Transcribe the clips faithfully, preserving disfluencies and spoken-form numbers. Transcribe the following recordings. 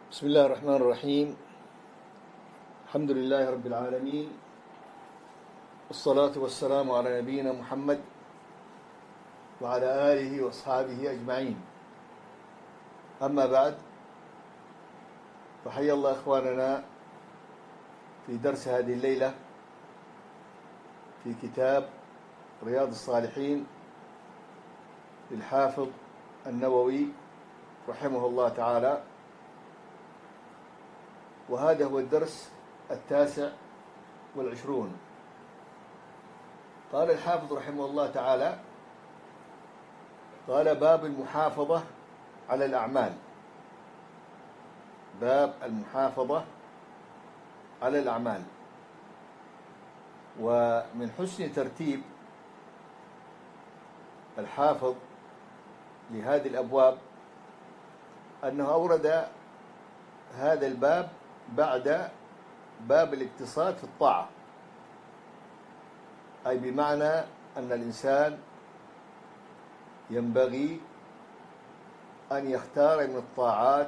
بسم الله الرحمن الرحيم. الحمد لله رب العالمين، والصلاة والسلام على نبينا محمد وعلى آله وأصحابه أجمعين. أما بعد، فحيا الله إخواننا في درس هذه الليلة في كتاب رياض الصالحين للحافظ النووي رحمه الله تعالى، وهذا هو الدرس التاسع والعشرون. قال الحافظ رحمه الله تعالى: قال باب المحافظة على الأعمال. باب المحافظة على الأعمال. ومن حسن ترتيب الحافظ لهذه الأبواب أنه أورد هذا الباب بعد باب الاقتصاد في الطاعة، أي بمعنى أن الإنسان ينبغي أن يختار من الطاعات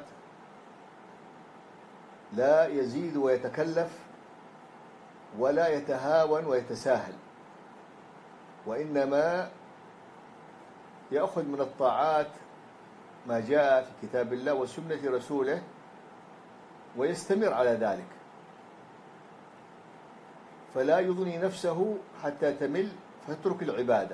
لا يزيد ويتكلف ولا يتهاون ويتساهل، وإنما يأخذ من الطاعات ما جاء في كتاب الله وسنة رسوله ويستمر على ذلك، فلا يضني نفسه حتى تمل فيترك العبادة،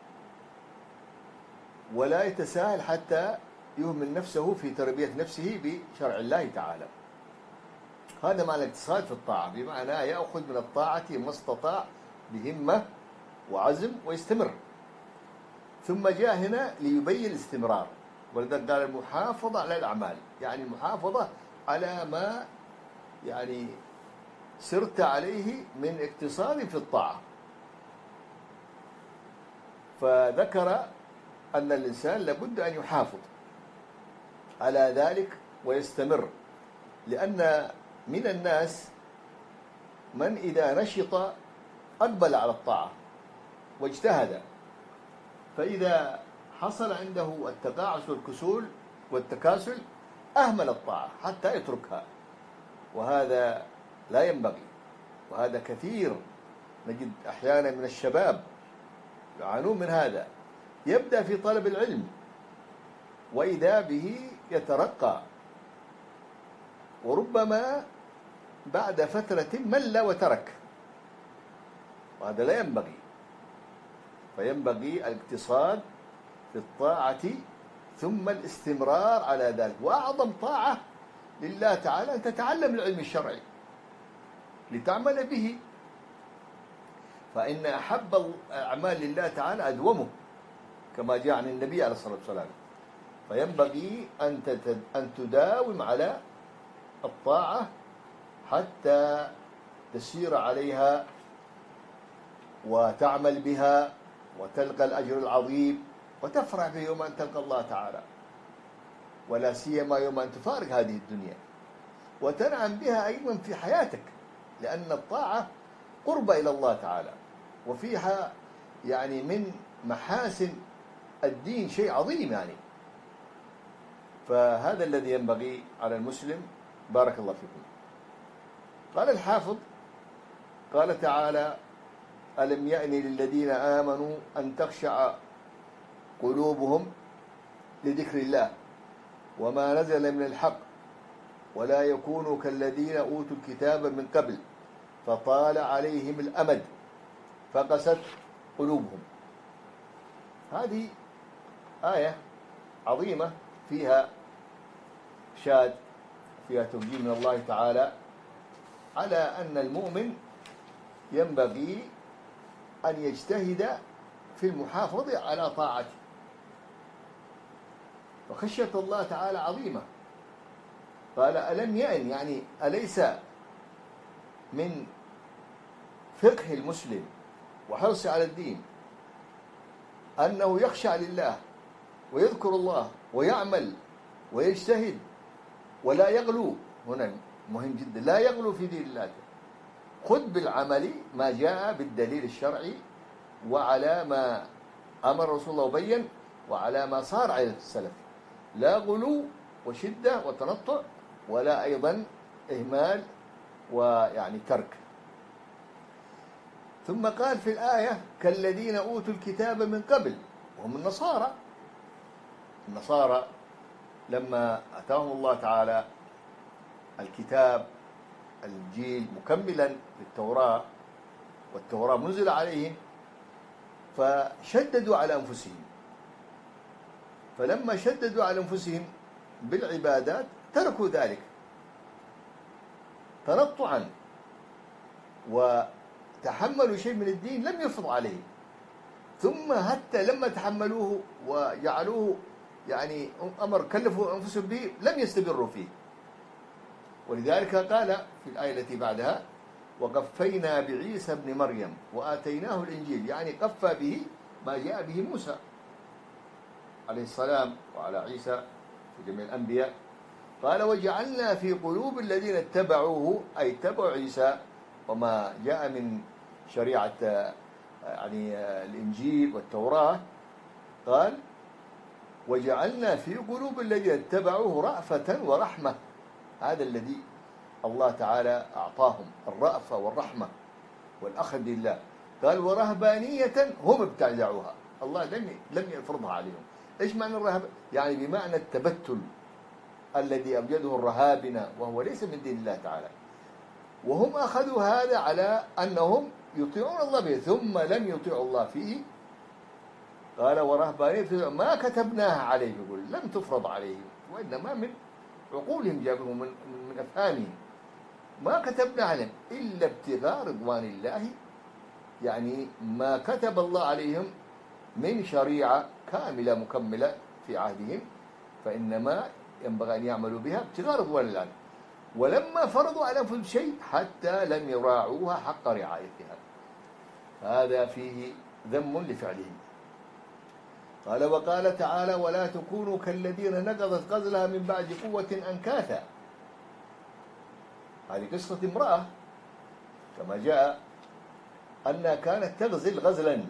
ولا يتساهل حتى يهمل نفسه في تربية نفسه بشرع الله تعالى. هذا معنى الاقتصاد في الطاعة، بمعنى يأخذ من الطاعة ما استطاع بهمة وعزم ويستمر. ثم جاء هنا ليبين الاستمرار، ولذلك قال المحافظة على الأعمال، يعني المحافظة على ما يعني سرت عليه من اقتصاد في الطاعة. فذكر أن الإنسان لابد أن يحافظ على ذلك ويستمر، لأن من الناس من إذا نشط أقبل على الطاعة واجتهد، فإذا حصل عنده التقاعس والكسول والتكاسل أهمل الطاعة حتى يتركها، وهذا لا ينبغي. وهذا كثير، نجد أحيانا من الشباب يعانون من هذا، يبدأ في طلب العلم وإذا به يترقى، وربما بعد فترة مل وترك، وهذا لا ينبغي. فينبغي الاقتصاد في الطاعة ثم الاستمرار على ذلك. وأعظم طاعة لله تعالى أن تتعلم العلم الشرعي لتعمل به، فإن أحب الأعمال لله تعالى أدومه، كما جاء عن النبي عليه الصلاة والسلام. فينبغي أن أن تداوم على الطاعة حتى تسير عليها وتعمل بها وتلقى الأجر العظيم وتفرح به يوم أن تلقى الله تعالى، ولا سيما يوم أن تفارق هذه الدنيا، وتنعم بها أيضا في حياتك، لأن الطاعة قرب إلى الله تعالى، وفيها يعني من محاسن الدين شيء عظيم يعني. فهذا الذي ينبغي على المسلم. بارك الله فيكم. قال الحافظ، قال تعالى: ألم يأن للذين آمنوا أن تخشع قلوبهم لذكر الله وما نزل من الحق ولا يكونوا كالذين أوتوا الكتاب من قبل فطال عليهم الأمد فقست قلوبهم. هذه آية عظيمة فيها شاد، فيها توجيه من الله تعالى على أن المؤمن ينبغي أن يجتهد في المحافظة على طاعته. وخشية الله تعالى عظيمة. قال ألم يأن، يعني أليس من فقه المسلم وحرصه على الدين أنه يخشع لله ويذكر الله ويعمل ويجتهد ولا يغلو؟ هنا مهم جدا، لا يغلو في دين الله. خذ بالعمل ما جاء بالدليل الشرعي وعلى ما أمر رسول الله وبين وعلى ما صار عليه السلف، لا غلو وشدة وتنطع ولا أيضا إهمال ويعني ترك. ثم قال في الآية كالذين أوتوا الكتاب من قبل وهم النصارى. النصارى لما أتاهم الله تعالى الكتاب الإنجيل مكملا للتوراة، والتوراة منزل عليهم، فشددوا على أنفسهم. فلما شددوا على أنفسهم بالعبادات تركوا ذلك تنطعا، وتحملوا شيء من الدين لم يفرض عليهم. ثم حتى لما تحملوه وجعلوه يعني أمر كلفوا أنفسهم به لم يستمروا فيه. ولذلك قال في الآية التي بعدها وقفينا بعيسى ابن مريم وآتيناه الإنجيل، يعني قفى به ما جاء به موسى عليه السلام وعلى عيسى في جميع الأنبياء. قال وجعلنا في قلوب الذين اتبعوه، أي اتبعوا عيسى وما جاء من شريعة يعني الإنجيل والتوراة، قال وجعلنا في قلوب الذين اتبعوه رأفة ورحمة. هذا الذي الله تعالى أعطاهم الرأفة والرحمة والأخذ لله. قال ورهبانية هم ابتدعوها، الله لم لم يفرضها عليهم. إيش معنى الرهب؟ يعني بمعنى التبتل الذي أوجده الرهابنة، وهو ليس من دين الله تعالى. وهم أخذوا هذا على أنهم يطيعون الله به، ثم لم يطيعوا الله فيه. قال ورهبانية ما كتبناها عليه، يقول لم تفرض عليهم، وإنما من عقولهم جابهم من, من أفهامهم. ما كتبنا عليهم إلا ابتغاء رضوان الله، يعني ما كتب الله عليهم من شريعة كاملة مكملة في عهدهم، فإنما ينبغي أن يعملوا بها ابتغاء رضوان الله. ولما فرضوا على أنفسهم شيء حتى لم يراعوها حق رعايتها، هذا فيه ذم لفعلهم. قال وقال تعالى ولا تكونوا كالذين نقضت غزلها من بعد قوة أنكاثا. هذه قصة امرأة كما جاء أنها كانت تغزل غزلا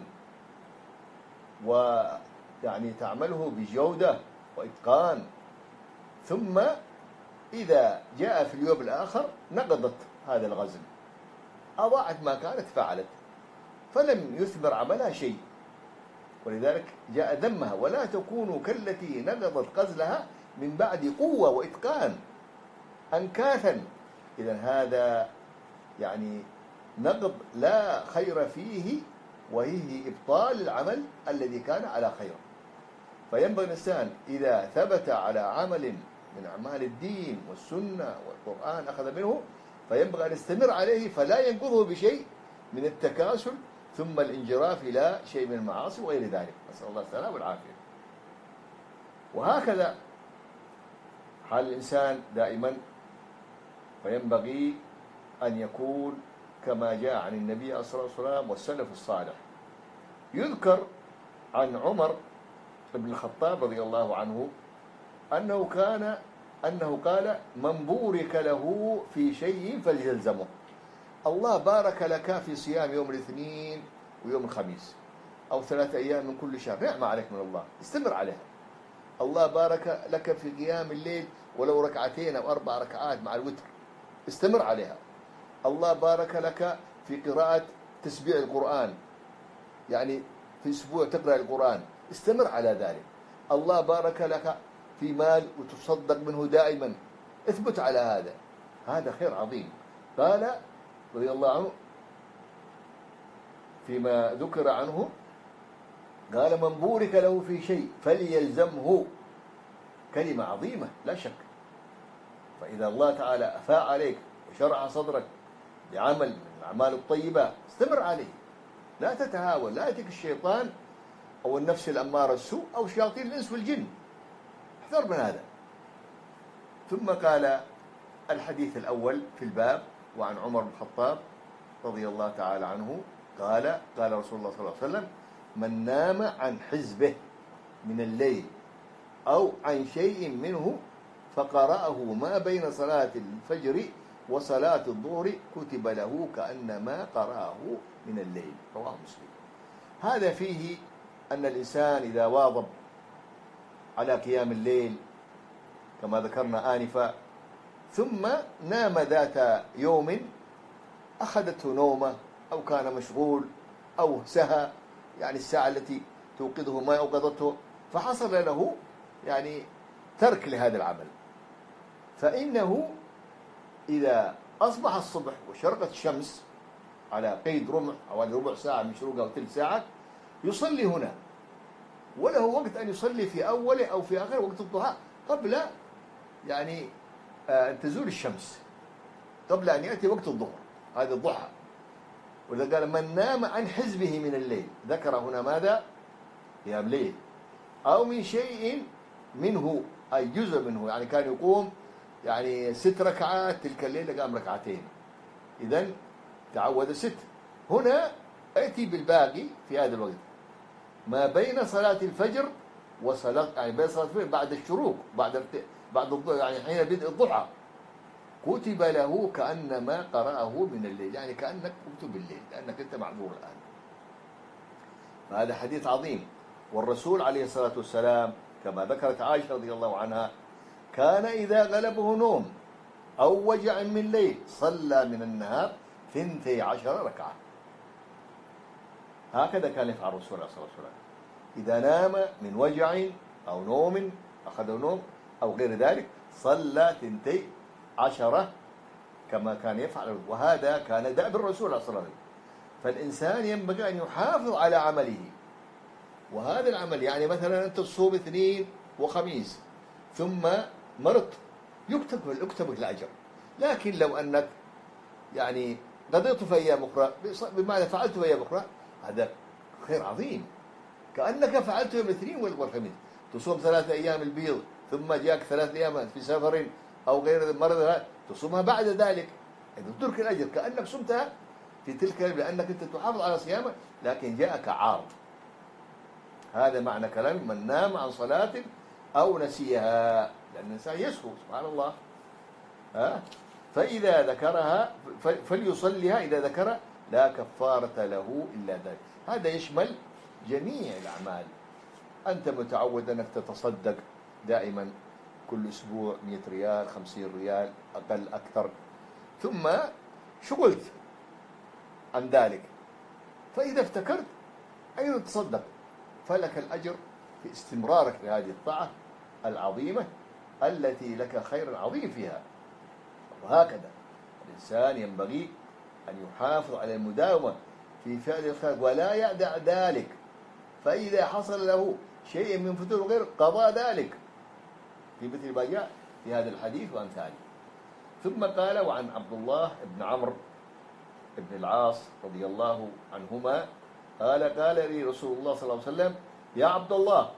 ويعني تعمله بجودة وإتقان، ثم إذا جاء في اليوم الآخر نقضت هذا الغزل، أضاعت ما كانت فعلت، فلم يثمر عملها شيء. ولذلك جاء ذمها ولا تكونوا كالتي نقضت غزلها من بعد قوة وإتقان أنكاثا. إذن هذا يعني نقض لا خير فيه، وهي إبطال العمل الذي كان على خير. فينبغي الإنسان إذا ثبت على عمل من أعمال الدين والسنة والقرآن أخذ منه، فينبغي أن يستمر عليه فلا ينقضه بشيء من التكاسل ثم الانجراف إلى شيء من المعاصي وغير ذلك، نسأل الله السلامة والعافية. وهكذا حال الإنسان دائما، فينبغي أن يكون كما جاء عن النبي صلى الله عليه وسلم والسلف الصالح. يذكر عن عمر بن الخطاب رضي الله عنه أنه كان أنه قال من بورك له في شيء فليلزمه. الله بارك لك في صيام يوم الاثنين ويوم الخميس أو ثلاثة أيام من كل شهر، نعمة عليك من الله، استمر عليها. الله بارك لك في قيام الليل ولو ركعتين أو أربع ركعات مع الوتر، استمر عليها. الله بارك لك في قراءة تسبيع القرآن، يعني في أسبوع تقرأ القرآن، استمر على ذلك. الله بارك لك في مال وتصدق منه دائما، اثبت على هذا، هذا خير عظيم. قال رضي الله عنه فيما ذكر عنه، قال من بورك له في شيء فليلزمه، كلمة عظيمة لا شك. فإذا الله تعالى أفاء عليك وشرع صدرك بعمل من الأعمال الطيبة استمر عليه، لا تتهاون، لا يأتيك الشيطان أو النفس الأمارة السوء أو شياطين الإنس والجن، احذر من هذا. ثم قال الحديث الأول في الباب وعن عمر بن الخطاب رضي الله تعالى عنه قال قال رسول الله صلى الله عليه وسلم من نام عن حزبه من الليل أو عن شيء منه فقرأه ما بين صلاة الفجر وصلاة الظهر كتب له كأنما قرأه من الليل، رواه مسلم. هذا فيه أن الإنسان إذا واظب على قيام الليل كما ذكرنا آنفا، ثم نام ذات يوم أخذته نومة أو كان مشغول أو سهى، يعني الساعة التي توقظه ما أوقظته، فحصل له يعني ترك لهذا العمل، فإنه إذا أصبح الصبح وشرقت الشمس على قيد رمح أو على ربع ساعة من شروقها أو ثلث ساعة يصلي هنا، وله وقت أن يصلي في أوله أو في آخره وقت الضحى قبل يعني أن تزول الشمس، قبل أن يأتي وقت الظهر، هذا الضحى. ولذا قال من نام عن حزبه من الليل، ذكر هنا ماذا؟ قيام ليل أو من شيء منه أي جزء منه، يعني كان يقوم يعني ست ركعات تلك الليلة قام ركعتين، إذن تعود ست. هنا أتي بالباقي في هذا الوقت ما بين صلاة الفجر وصلاة، يعني بين صلاة الفجر بعد الشروق، بعد بعد الضحى، يعني حين بدء الضحى كتب له كأنما قرأه من الليل، يعني كأنك قمت بالليل لأنك أنت معذور الآن. فهذا حديث عظيم. والرسول عليه الصلاة والسلام كما ذكرت عائشة رضي الله عنها كان إذا غلبه نوم أو وجع من ليل صلى من النهار ثنتي عشر ركعة. هكذا كان يفعل الرسول عليه الصلاة والسلام إذا نام من وجع أو نوم أخذه نوم أو غير ذلك صلى ثنتي عشرة كما كان يفعل، وهذا كان دأب الرسول عليه الصلاة والسلام. فالإنسان ينبغي أن يحافظ على عمله، وهذا العمل يعني مثلا أنت تصوم اثنين وخميس ثم مرضت يكتب يكتب الأجر، لكن لو أنك يعني قضيت في أيام أخرى بمعنى فعلت في أيام أخرى هذا خير عظيم، كأنك فعلت يوم الاثنين والخميس، تصوم ثلاثة أيام البيض ثم جاءك ثلاث أيام في سفر أو غير مرض تصومها بعد ذلك، إذا ترك الأجر كأنك صمتها في تلك لأنك أنت تحافظ على صيامه لكن جاءك عارض. هذا معنى كلام من نام عن صلاة أو نسيها، لأن الإنسان يسهو سبحان الله. ها؟ فإذا ذكرها فليصليها إذا ذكر لا كفارة له إلا ذلك. هذا يشمل جميع الأعمال. أنت متعود أنك تتصدق دائما كل أسبوع مئة ريال خمسين ريال أقل أكثر، ثم شغلت عن ذلك، فإذا افتكرت أيضا تصدق، فلك الأجر في استمرارك لهذه الطاعة العظيمة التي لك خير عظيم فيها. وهكذا الإنسان ينبغي أن يحافظ على المداومة في فعل الخير ولا يدع ذلك، فإذا حصل له شيء من فتور غير قضى ذلك في مثل ما جاء في هذا الحديث وأمثاله. ثم قال وعن عبد الله بن عمرو بن العاص رضي الله عنهما قال قال لي رسول الله صلى الله عليه وسلم يا عبد الله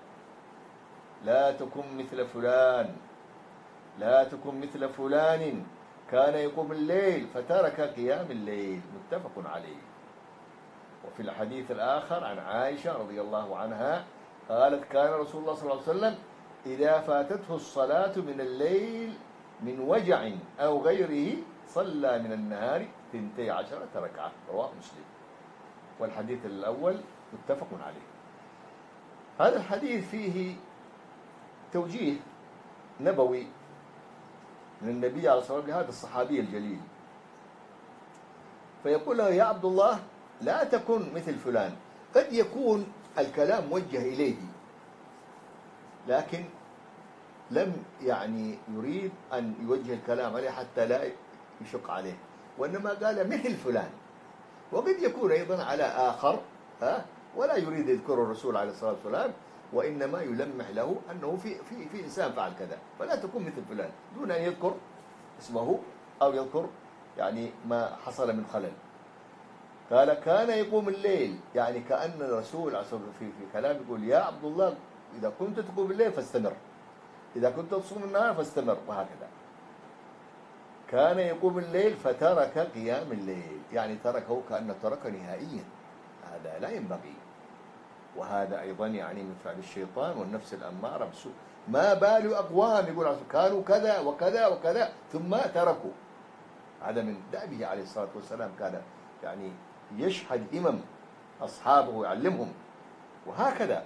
لا تكن مثل فلان لا تكن مثل فلان كان يقوم الليل فترك قيام الليل، متفق عليه. وفي الحديث الآخر عن عائشة رضي الله عنها قالت كان رسول الله صلى الله عليه وسلم إذا فاتته الصلاة من الليل من وجع أو غيره صلى من النهار ثنتي عشرة ركعة، رواه مسلم. والحديث الأول متفق عليه. هذا الحديث فيه توجيه نبوي من النبي عليه الصلاة والسلام لهذا الصحابي الجليل، فيقول له يا عبد الله لا تكن مثل فلان. قد يكون الكلام موجه إليه لكن لم يعني يريد أن يوجه الكلام عليه حتى لا يشق عليه، وإنما قال مثل فلان. وقد يكون أيضا على آخر ها ولا يريد يذكر الرسول عليه الصلاة والسلام، وإنما يلمح له أنه في في في إنسان فعل كذا، فلا تكون مثل فلان دون أن يذكر اسمه أو يذكر يعني ما حصل من خلل. قال كان يقوم الليل، يعني كأن الرسول عليه الصلاة والسلام في في كلام يقول يا عبد الله إذا كنت تقوم الليل فاستمر، إذا كنت تصوم النهار فاستمر، وهكذا. كان يقوم الليل فترك قيام الليل، يعني تركه كأنه ترك نهائيا، هذا لا ينبغي. وهذا أيضا يعني من فعل الشيطان والنفس الأمارة بسوء. ما بال أقوام يقول كانوا كذا وكذا وكذا ثم تركوا، هذا من دأبه عليه الصلاة والسلام، كان يعني يشهد همم أصحابه ويعلمهم وهكذا.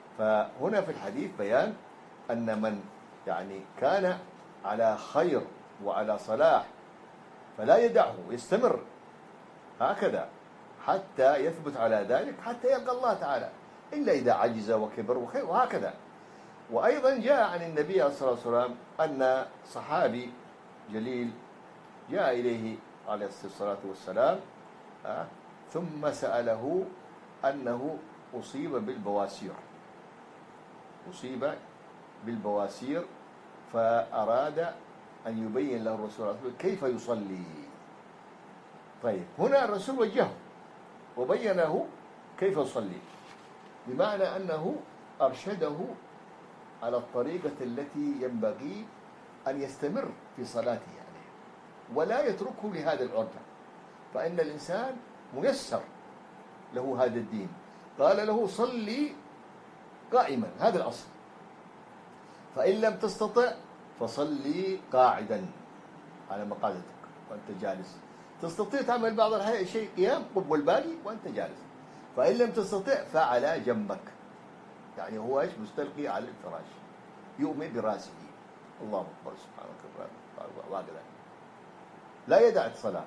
فهنا في الحديث بيان أن من يعني كان على خير وعلى صلاح، فلا يدعه، يستمر هكذا حتى يثبت على ذلك، حتى يلقى الله تعالى، إلا إذا عجز وكبر وخير وهكذا. وأيضا جاء عن النبي عليه الصلاة والسلام أن صحابي جليل جاء إليه عليه الصلاة والسلام ثم سأله أنه أصيب بالبواسير، أصيب بالبواسير، فأراد أن يبين له الرسول كيف يصلي. طيب هنا الرسول وجهه وبين له كيف يصلي، بمعنى أنه أرشده على الطريقة التي ينبغي أن يستمر في صلاته يعني، ولا يتركه لهذا العرضة، فإن الإنسان ميسر له هذا الدين. قال له صلي قائما، هذا الأصل، فإن لم تستطع فصلي قاعدا على مقعدتك وأنت جالس. تستطيع تعمل بعض الشيء قيام، قم والباقي وأنت جالس. فإن لم تستطع فعلى جنبك، يعني هو ايش؟ مستلقي على الفراش، يؤمن براسه، الله أكبر سبحانك وهكذا، لا يدع الصلاة،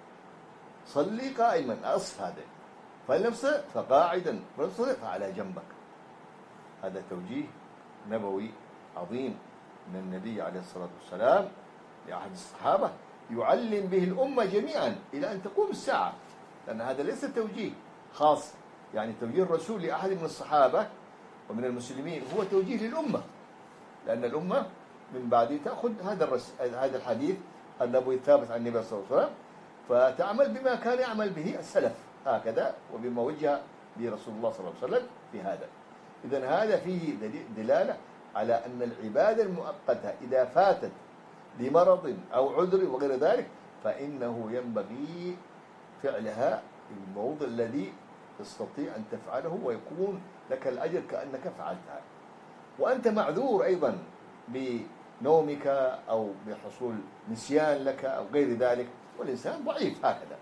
صلي قائما، أصل هذا. فإن لم تستطع فقاعدا، فإن تستطع فعلى جنبك. هذا توجيه نبوي عظيم من النبي عليه الصلاة والسلام لأحد الصحابة، يعلم به الأمة جميعا إلى أن تقوم الساعة، لأن هذا ليس توجيه خاص، يعني توجيه الرسول لأحد من الصحابة ومن المسلمين هو توجيه للأمة، لأن الأمة من بعد تأخذ هذا الرس... هذا الحديث النبوي الثابت عن النبي صلى الله عليه وسلم، فتعمل بما كان يعمل به السلف هكذا، وبما وجه به رسول الله صلى الله عليه وسلم في هذا. إذن هذا فيه دلالة على أن العبادة المؤقتة إذا فاتت لمرض أو عذر وغير ذلك فإنه ينبغي فعلها في الموضع الذي تستطيع أن تفعله، ويكون لك الأجر كأنك فعلتها. وأنت معذور أيضا بنومك أو بحصول نسيان لك أو غير ذلك، والإنسان ضعيف هكذا.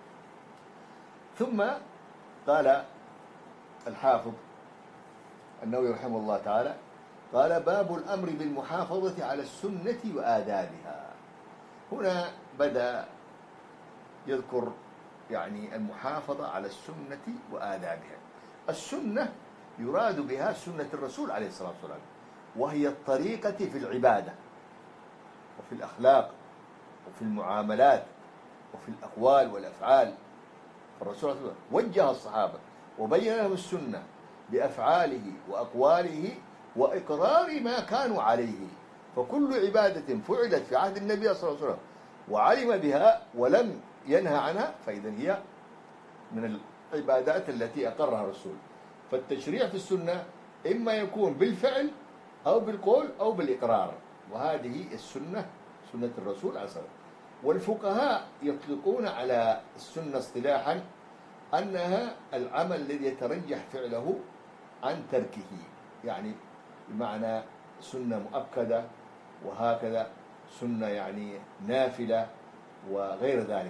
ثم قال الحافظ النووي رحمه الله تعالى، قال باب الأمر بالمحافظة على السنة وآدابها. هنا بدأ يذكر يعني المحافظة على السنة وآدابها. السنة يراد بها سنة الرسول عليه الصلاة والسلام، وهي الطريقة في العبادة وفي الأخلاق وفي المعاملات وفي الأقوال والأفعال. فالرسول عليه الصلاة والسلام وجه الصحابة وبين لهم السنة بأفعاله وأقواله وإقرار ما كانوا عليه. فكل عبادة فعلت في عهد النبي صلى الله عليه وسلم وعلم بها ولم ينهى عنها فإذا هي من العبادات التي أقرها الرسول. فالتشريع في السنة إما يكون بالفعل أو بالقول أو بالإقرار، وهذه السنة سنة الرسول عليه الصلاة والسلام. والفقهاء يطلقون على السنة اصطلاحا أنها العمل الذي يترجح فعله عن تركه، يعني بمعنى سنة مؤكدة وهكذا سنة يعني نافلة وغير ذلك.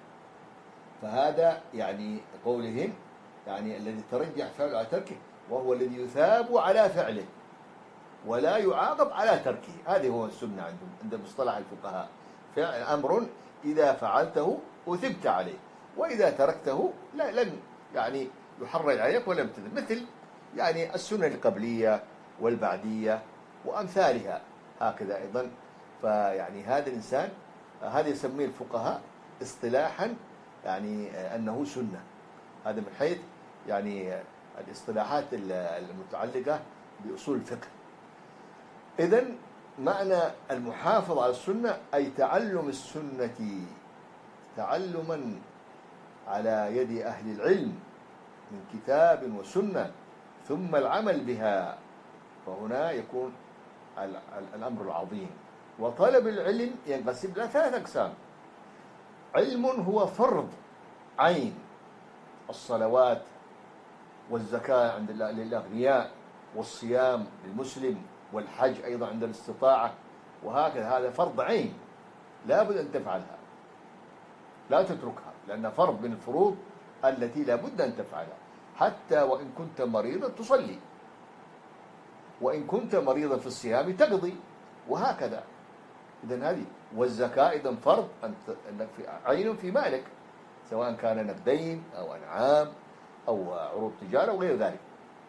فهذا يعني قولهم يعني الذي ترجح فعله على تركه، وهو الذي يثاب على فعله ولا يعاقب على تركه. هذه هو السنة عندهم عند مصطلح الفقهاء، فعل أمر إذا فعلته أثبت عليه، وإذا تركته لا لن يعني يحرج عليك ولم تثب، مثل يعني السنة القبلية والبعدية وأمثالها هكذا أيضا. فيعني هذا الإنسان هذا يسميه الفقهاء اصطلاحا يعني أنه سنة. هذا من حيث يعني الاصطلاحات المتعلقة بأصول الفقه. إذن معنى المحافظة على السنة أي تعلم السنة تعلما على يد أهل العلم من كتاب وسنة، ثم العمل بها. فهنا يكون الأمر العظيم. وطلب العلم ينقسم إلى ثلاث أقسام. علم هو فرض عين، الصلوات والزكاة عند الأغنياء، والصيام للمسلم، والحج أيضا عند الاستطاعة، وهكذا. هذا فرض عين لا بد أن تفعلها، لا تتركها، لأنها فرض من الفروض التي لا بد أن تفعلها. حتى وإن كنت مريضا تصلي، وإن كنت مريضا في الصيام تقضي، وهكذا. إذن هذه. والزكاة إذن فرض أنك في عين في مالك، سواء كان نقدين أو أنعام أو عروض تجارة وغير ذلك.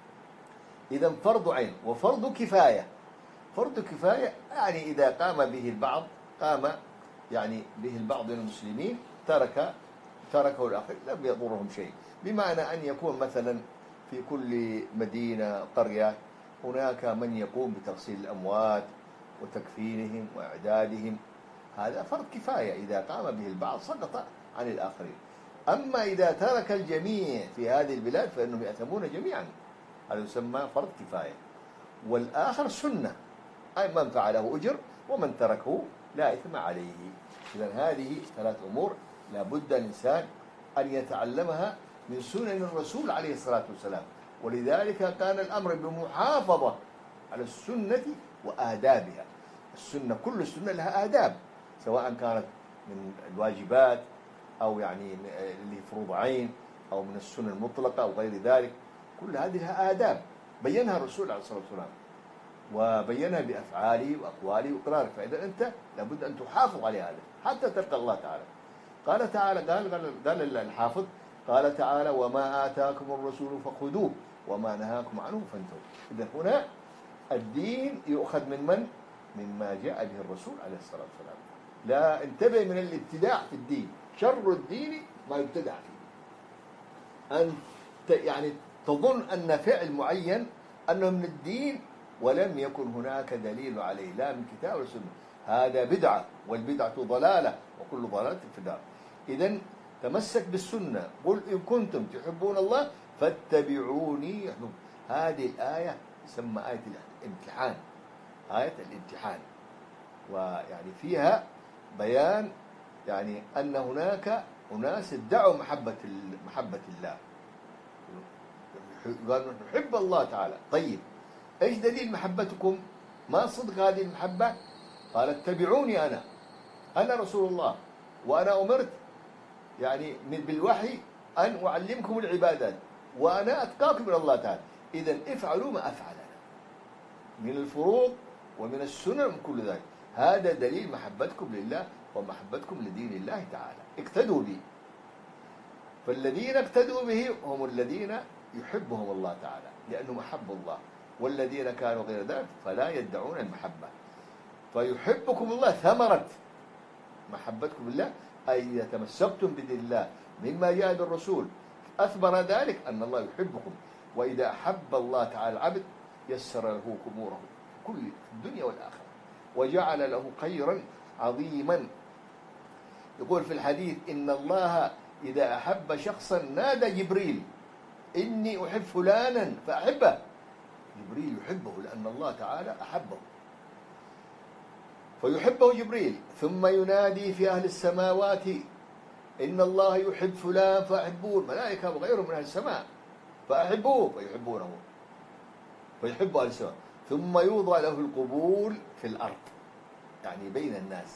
إذن فرض عين وفرض كفاية. فرض كفاية يعني إذا قام به البعض، قام يعني به البعض من المسلمين، ترك تركه الآخر لم يضرهم شيء. بمعنى أن يكون مثلا في كل مدينة قرية هناك من يقوم بتغسيل الأموات وتكفينهم وإعدادهم، هذا فرض كفاية، إذا قام به البعض سقط عن الآخرين. أما إذا ترك الجميع في هذه البلاد فإنهم يأثمون جميعا، هذا يسمى فرض كفاية. والآخر سنة، أي من فعله أجر ومن تركه لا إثم عليه. إذن هذه ثلاث أمور لا بد الإنسان أن يتعلمها من سنن الرسول عليه الصلاة والسلام، ولذلك كان الأمر بمحافظة على السنة وآدابها. السنة كل السنة لها آداب، سواء كانت من الواجبات أو يعني اللي فروض عين أو من السنة المطلقة أو غير ذلك، كل هذه لها آداب بينها الرسول عليه الصلاة والسلام، وبينها بأفعاله وأقواله وإقراره. فإذا أنت لابد أن تحافظ على هذا حتى تلقى الله تعالى. قال تعالى قال قال, قال الحافظ قال تعالى: وما آتاكم الرسول فخذوه وما نهاكم عنه فانتهوا. إذا هنا الدين يؤخذ من من؟ مما جاء به الرسول عليه الصلاة والسلام. لا انتبه من الابتداع في الدين، شر الدين ما يبتدع فيه. أن يعني تظن أن فعل معين أنه من الدين ولم يكن هناك دليل عليه لا من كتاب ولا سنة، هذا بدعة، والبدعة ضلالة وكل ضلالة في النار. إذن تمسك بالسنة، قل إن كنتم تحبون الله فاتبعوني يحبون. هذه الآية تسمى آية الامتحان، آية الامتحان، ويعني فيها بيان يعني أن هناك أناس ادعوا محبة محبة الله، قالوا نحب الله تعالى. طيب إيش دليل محبتكم؟ ما صدق هذه المحبة؟ قال: اتبعوني أنا أنا رسول الله، وأنا أمرت يعني بالوحي أن أعلمكم العبادات، وأنا أتقاكم من الله تعالى. إذن افعلوا ما أفعل أنا من الفروض ومن السنن ومن كل ذلك. هذا دليل محبتكم لله ومحبتكم لدين الله تعالى. اقتدوا بي. فالذين اقتدوا به هم الذين يحبهم الله تعالى لأنهم أحبوا الله، والذين كانوا غير ذلك فلا يدعون المحبة. فيحبكم الله ثمرة محبتكم بالله، أي إذا تمسكتم بدين الله مما جاء بالرسول أثمر ذلك أن الله يحبكم. وإذا أحب الله تعالى العبد يسر له أموره كل في الدنيا والآخرة وجعل له خيرا عظيما. يقول في الحديث: إن الله إذا أحب شخصا نادى جبريل: إني أحب فلانا فأحبه. جبريل يحبه لأن الله تعالى أحبه، فيحبه جبريل. ثم ينادي في أهل السماوات: إن الله يحب فلان فأحبوه. الملائكة وغيرهم من أهل السماء فأحبوه فيحبونه، فيحب أهل السماء. ثم يوضع له القبول في الأرض، يعني بين الناس،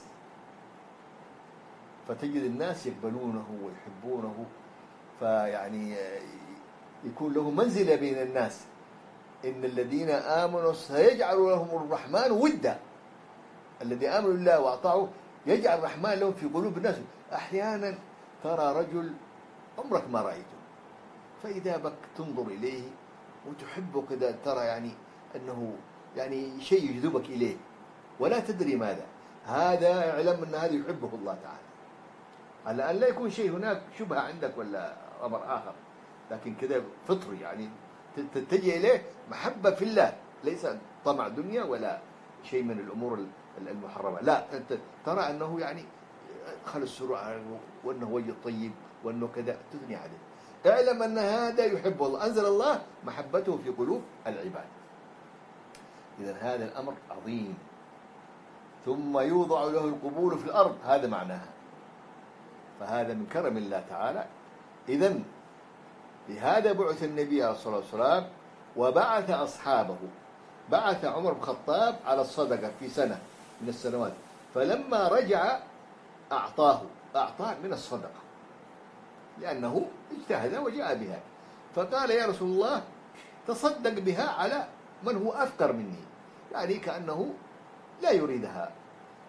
فتجد الناس يقبلونه ويحبونه، فيعني يكون له منزلة بين الناس. إن الذين آمنوا سيجعل لهم الرحمن ودا. الذي آمنوا بالله وأطاعوا يجعل الرحمن لهم في قلوب الناس. أحيانا ترى رجل عمرك ما رأيته، فإذا بك تنظر إليه وتحبه كذا، ترى يعني أنه يعني شيء يجذبك إليه ولا تدري ماذا. هذا اعلم أن هذا يحبه الله تعالى، على أن لا يكون شيء هناك شبهة عندك ولا أمر آخر، لكن كذا فطري، يعني تتجه إليه محبة في الله، ليس طمع دنيا ولا شيء من الأمور المحرمة. لا، أنت ترى أنه يعني خلص السرعة وأنه وجه طيب وأنه كذا، تثني عليه. اعلم أن هذا يحب الله، أنزل الله محبته في قلوب العباد. إذن هذا الأمر عظيم. ثم يوضع له القبول في الأرض، هذا معناها. فهذا من كرم الله تعالى. إذن لهذا بعث النبي عليه الصلاة والسلام وبعث أصحابه. بعث عمر بن الخطاب على الصدقة في سنة من السنوات، فلما رجع أعطاه أعطاه من الصدقة لأنه اجتهد وجاء بها. فقال: يا رسول الله تصدق بها على من هو أفقر مني، يعني كأنه لا يريدها.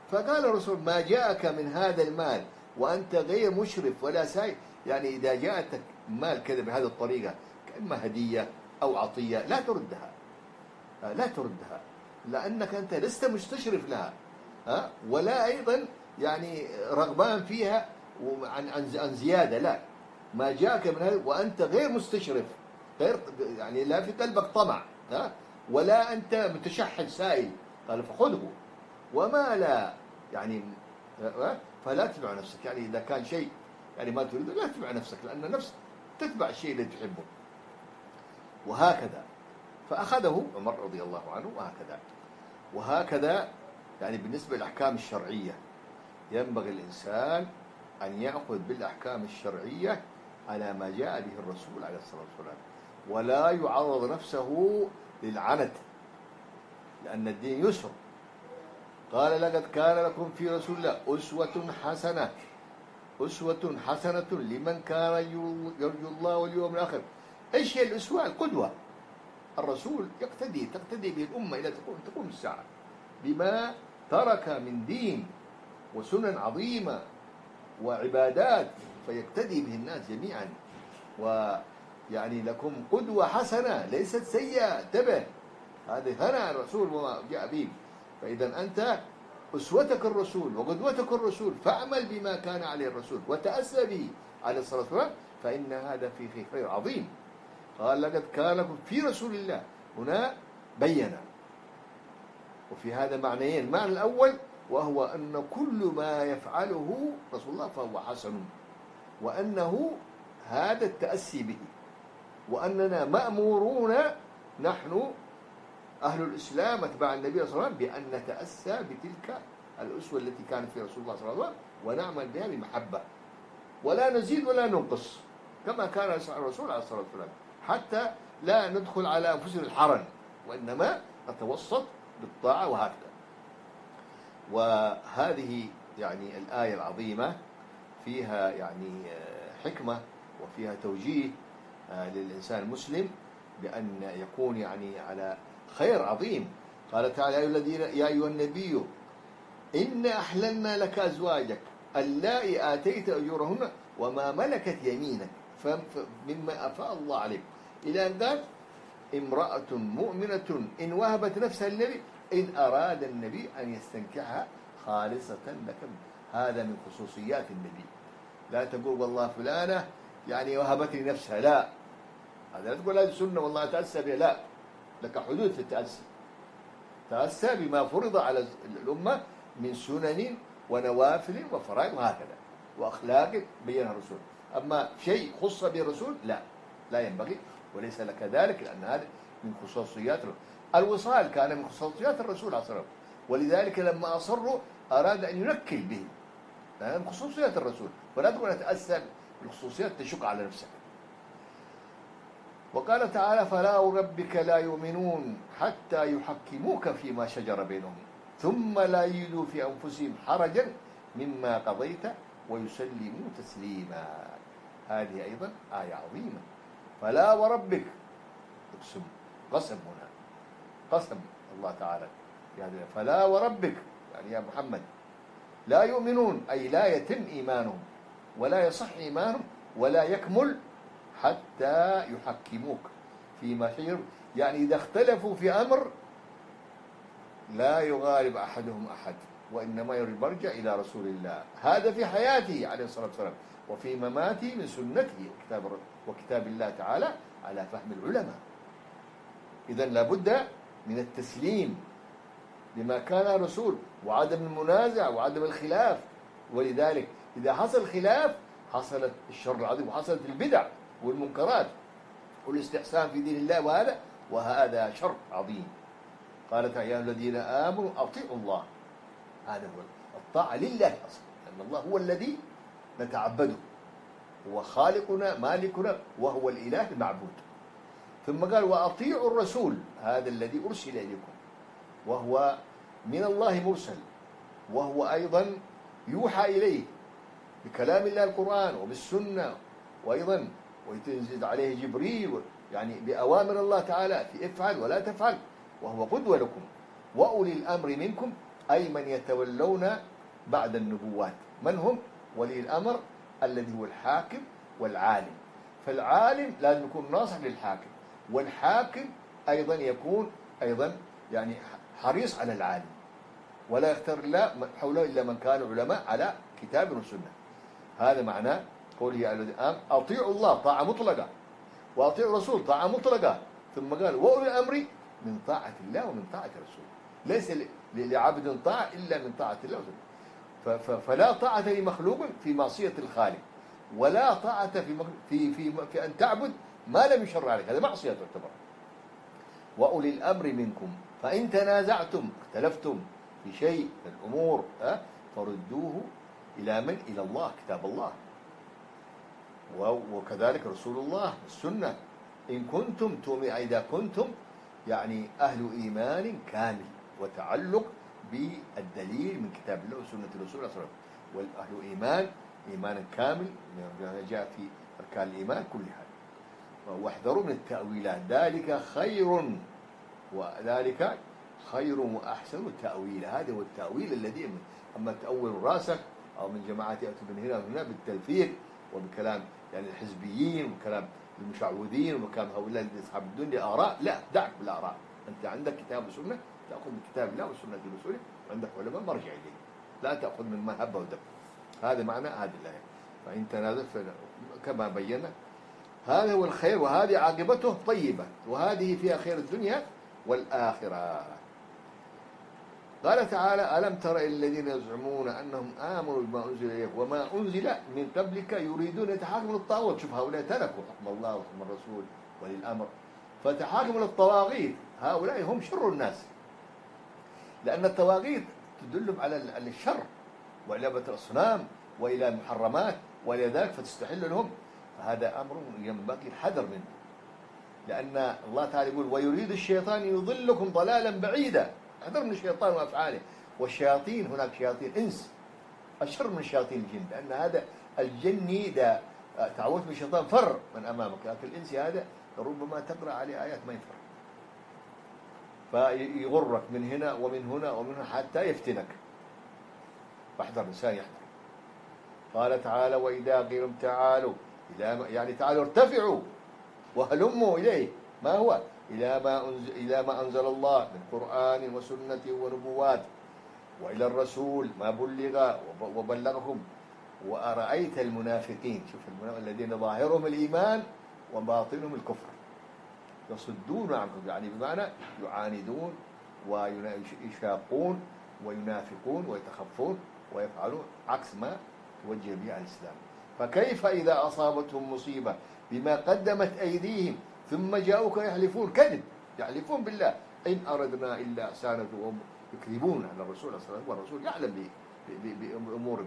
فقال الرسول ما جاءك من هذا المال وأنت غير مشرف ولا سائل، يعني إذا جاءتك مال كذا بهذه الطريقة كأنما هدية أو عطية لا تردها، لا تردها، لأنك أنت لست مستشرف لها ها، ولا أيضا يعني رغبان فيها عن عن زيادة، لا، ما جاءك من هذا وأنت غير مستشرف، غير يعني لا في قلبك طمع ها، ولا أنت متشحن سائل، قال فخذه وما لا يعني، فلا تتبع نفسك، يعني إذا كان شيء يعني ما تريده لا تتبع نفسك، لأن النفس تتبع الشيء اللي تحبه. وهكذا فأخذه عمر رضي الله عنه وهكذا. وهكذا يعني بالنسبة للأحكام الشرعية ينبغي الإنسان أن يأخذ بالأحكام الشرعية على ما جاء به الرسول عليه الصلاة والسلام، ولا يعرض نفسه للعنت، لأن الدين يسر. قال لقد كان لكم في رسول الله أسوة حسنة، أسوة حسنة لمن كان يرجو الله واليوم الآخر. إيش هي الأسوة؟ القدوة. الرسول يقتدي تقتدي به الأمة إلى تقوم تقوم الساعة بما ترك من دين وسنن عظيمة وعبادات، فيقتدي به الناس جميعا. ويعني لكم قدوة حسنة ليست سيئة، انتبه، هذه هنا الرسول وما جاء به. فإذا أنت أسوتك الرسول وقدوتك الرسول، فاعمل بما كان عليه الرسول وتأسى به عليه الصلاة والسلام، فإن هذا فيه خير عظيم. قال لقد كان لكم في رسول الله، هنا بين، وفي هذا معنيين. المعنى الأول وهو أن كل ما يفعله رسول الله فهو حسن، وأنه هذا التأسي به، وأننا مأمورون نحن أهل الإسلام أتباع النبي صلى الله عليه وسلم بأن نتأسى بتلك الأسوة التي كانت في رسول الله صلى الله عليه وسلم، ونعمل بها بمحبة، ولا نزيد ولا ننقص كما كان الرسول عليه الصلاة والسلام، حتى لا ندخل على أنفسنا الحرن، وإنما نتوسط بالطاعة. وهكذا. وهذه يعني الآية العظيمة فيها يعني حكمة وفيها توجيه للإنسان المسلم بأن يكون يعني على خير عظيم. قال تعالى: يا أيها الذين يا أيها النبي إنا أحللنا لك أزواجك اللائي آتيت أجورهن وما ملكت يمينك مما أفاء الله عليك، إلى أن قال: امرأة مؤمنة إن وهبت نفسها للنبي إن أراد النبي أن يستنكحها خالصة لك. هذا من خصوصيات النبي. لا تقول والله فلانة يعني وهبت لي نفسها، لا، هذا لا تقول هذه سنة والله أتأسى بها، لا، لك حدود في التأسي. تأسى بما فرض على الأمة من سنن ونوافل وفرائض وهكذا، وأخلاق بينها الرسول. أما شيء خص به الرسول لا، لا ينبغي وليس لك ذلك، لأن هذا من خصوصيات الرسول. الوصال كان من خصوصيات الرسول عليه الصلاة والسلام، ولذلك لما أصروا أراد أن ينكل به، لأن من خصوصيات الرسول، ولا تقول أتأسى بالخصوصيات تشق على نفسك. وقال تعالى: فلا وربك لا يؤمنون حتى يحكموك فيما شجر بينهم ثم لا يجدوا في أنفسهم حرجا مما قضيت ويسلموا تسليما. هذه أيضا آية عظيمة. فلا وربك، اقسم، قسم هنا، قسم الله تعالى يعني فلا وربك، يعني يا محمد لا يؤمنون أي لا يتم إيمانهم ولا يصح إيمانهم ولا يكمل حتى يحكموك فيما شجر، يعني إذا اختلفوا في أمر لا يغالب أحدهم أحد، وإنما يرجع إلى رسول الله. هذا في حياته عليه الصلاة والسلام، وفي مماته من سنته وكتاب, وكتاب الله تعالى على فهم العلماء. إذن لابد من التسليم لما كان الرسول، وعدم المنازع وعدم الخلاف. ولذلك إذا حصل خلاف حصلت الشر العظيم، وحصلت البدع والمنكرات والاستحسان في دين الله، وهذا وهذا شر عظيم. قال تعالى: يا الذين آمنوا أطيعوا الله. هذا هو الطاعة لله أصلا، لأن الله هو الذي نتعبده، هو خالقنا مالكنا وهو الإله المعبود. ثم قال: وأطيعوا الرسول، هذا الذي أرسل إليكم، وهو من الله مرسل، وهو أيضا يوحى إليه بكلام الله القرآن وبالسنة، وأيضا ويتنزل عليه جبريل يعني بأوامر الله تعالى في افعل ولا تفعل، وهو قدوة لكم. وأولي الأمر منكم، أي من يتولون بعد النبوات. من هم؟ ولي الأمر الذي هو الحاكم والعالم. فالعالم لازم يكون ناصح للحاكم، والحاكم أيضا يكون أيضا يعني حريص على العالم، ولا يختار الله حوله إلا من كان علماء على كتاب وسنة. هذا معناه قوله يا الذين آمنوا أطيعوا الله طاعة مطلقة، وأطيعوا الرسول طاعة مطلقة، ثم قال وأولي الأمر من طاعة الله ومن طاعة الرسول. ليس لعبد طاعة إلا من طاعة الله وسنة. فلا طاعة لمخلوق في معصية الخالق، ولا طاعة في في في, في أن تعبد ما لم يشرع عليك، هذا معصية تعتبر. وأولي الأمر منكم فإن تنازعتم اختلفتم في شيء من الأمور فردوه إلى من؟ إلى الله، كتاب الله، وكذلك رسول الله السنة، إن كنتم تؤمنون، إذا كنتم يعني أهل إيمان كامل وتعلق بالدليل من كتاب الله وسنة الرسول صلى الله عليه وسلم. والأهل إيمان إيمانا كامل جاء في أركان الإيمان كلها. واحذروا من التأويلات، ذلك خير وذلك خير وأحسن التأويل. هذا هو التأويل الذي أما تأول راسك أو من جماعات يأتوا من هنا ومن هنا بالتلفيق وبكلام يعني الحزبيين وكلام المشعوذين وكلام هؤلاء أصحاب الدنيا آراء، لا، دعك بالآراء. أنت عندك كتاب وسنة تأخذ من كتاب الله وسنة رسوله، وعندك علماء مرجع إليه، لا تأخذ من ما هب ودب. هذا معنى هذه الآية. فإن تنازل كما بينا هذا هو الخير، وهذه عاقبته طيبة، وهذه فيها خير الدنيا والآخرة. قال تعالى ألم تر الذين يزعمون أنهم آمنوا بما أنزل إليك وما أنزل من قبلك يريدون يتحاكموا للطاغوت. شوف هؤلاء تركوا حكم الله وحكم الرسول ولي الأمر فتحاكموا للطواغيت. هؤلاء هم شر الناس، لأن الطواغيت تدل على الشر وعلابة الأصنام وإلى المحرمات وإلى ذلك فتستحل لهم. فهذا أمر ينبغي الحذر منه، لأن الله تعالى يقول ويريد الشيطان يضلكم ضلالا بعيدا. احذر من الشيطان وأفعاله. والشياطين هناك شياطين إنس أشر من شياطين الجن، لأن هذا الجني إذا تعوذت من الشيطان فر من أمامك، لكن الإنس هذا ربما تقرأ عليه آيات ما يفر، فيغرك من هنا ومن هنا ومن هنا حتى يفتنك. فاحذر، الإنسان يحذر. قال تعالى وإذا قيل تعالوا إلى يعني تعالوا ارتفعوا وهلموا إليه، ما هو؟ إلى ما أنزل, إلى ما أنزل الله من قرآن وسنة ونبوات، وإلى الرسول ما بلغ وبلغهم. وأرأيت المنافقين، شوف الذين ظاهرهم الإيمان وباطنهم الكفر يصدون عنكم، يعني بمعنى يعاندون ويشاقون وينافقون ويتخفون ويفعلون عكس ما توجه به الإسلام. فكيف إذا أصابتهم مصيبة بما قدمت أيديهم ثم جاءوك يحلفون، كذب، يحلفون بالله إن أردنا إلا إحسانا، وهم يكذبون على الرسول صلى الله عليه وسلم والرسول يعلم بأمور.